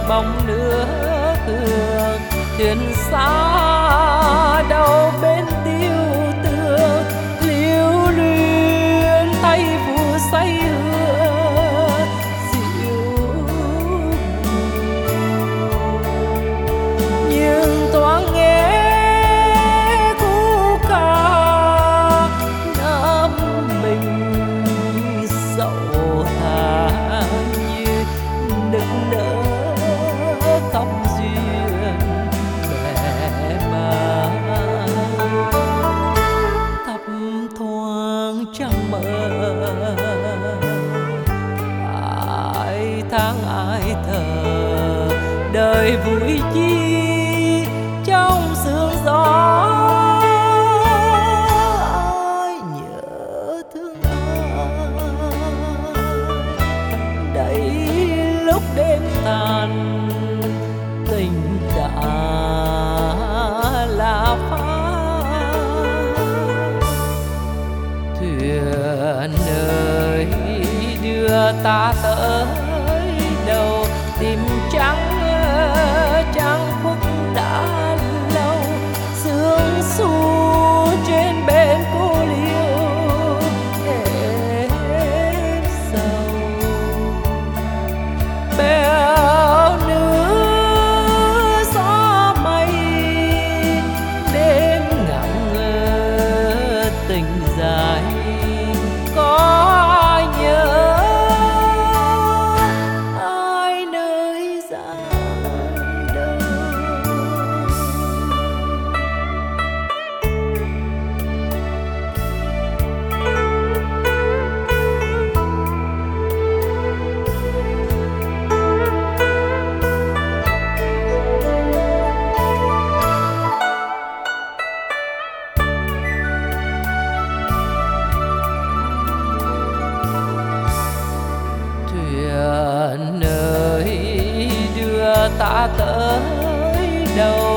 bóng nước hương. Thuyền xa đâu bên tiêu tương, lưu luyến thay phù say hương dịu. Nhưng thoáng nghe khúc ca ngắm mình sầu than, như nức nở khóc duyên mẹ mang. Thấp thoáng trăng mờ, ai tháng ai thờ, đời vui chi trong sương gió. Ai nhớ thương ai, đây lúc đêm tàn tình đã là phai. Thuyền ơi đưa ta tới đâu, tìm trắng trăng khuất đã lâu. Sương su trên bên cô liêu hết sầu. Bèo nữ gió mây đêm ngẩn ngơ tình dài. Có ai nhớ ai nơi xa đâu. Thuyền ơi đưa ta tới đâu,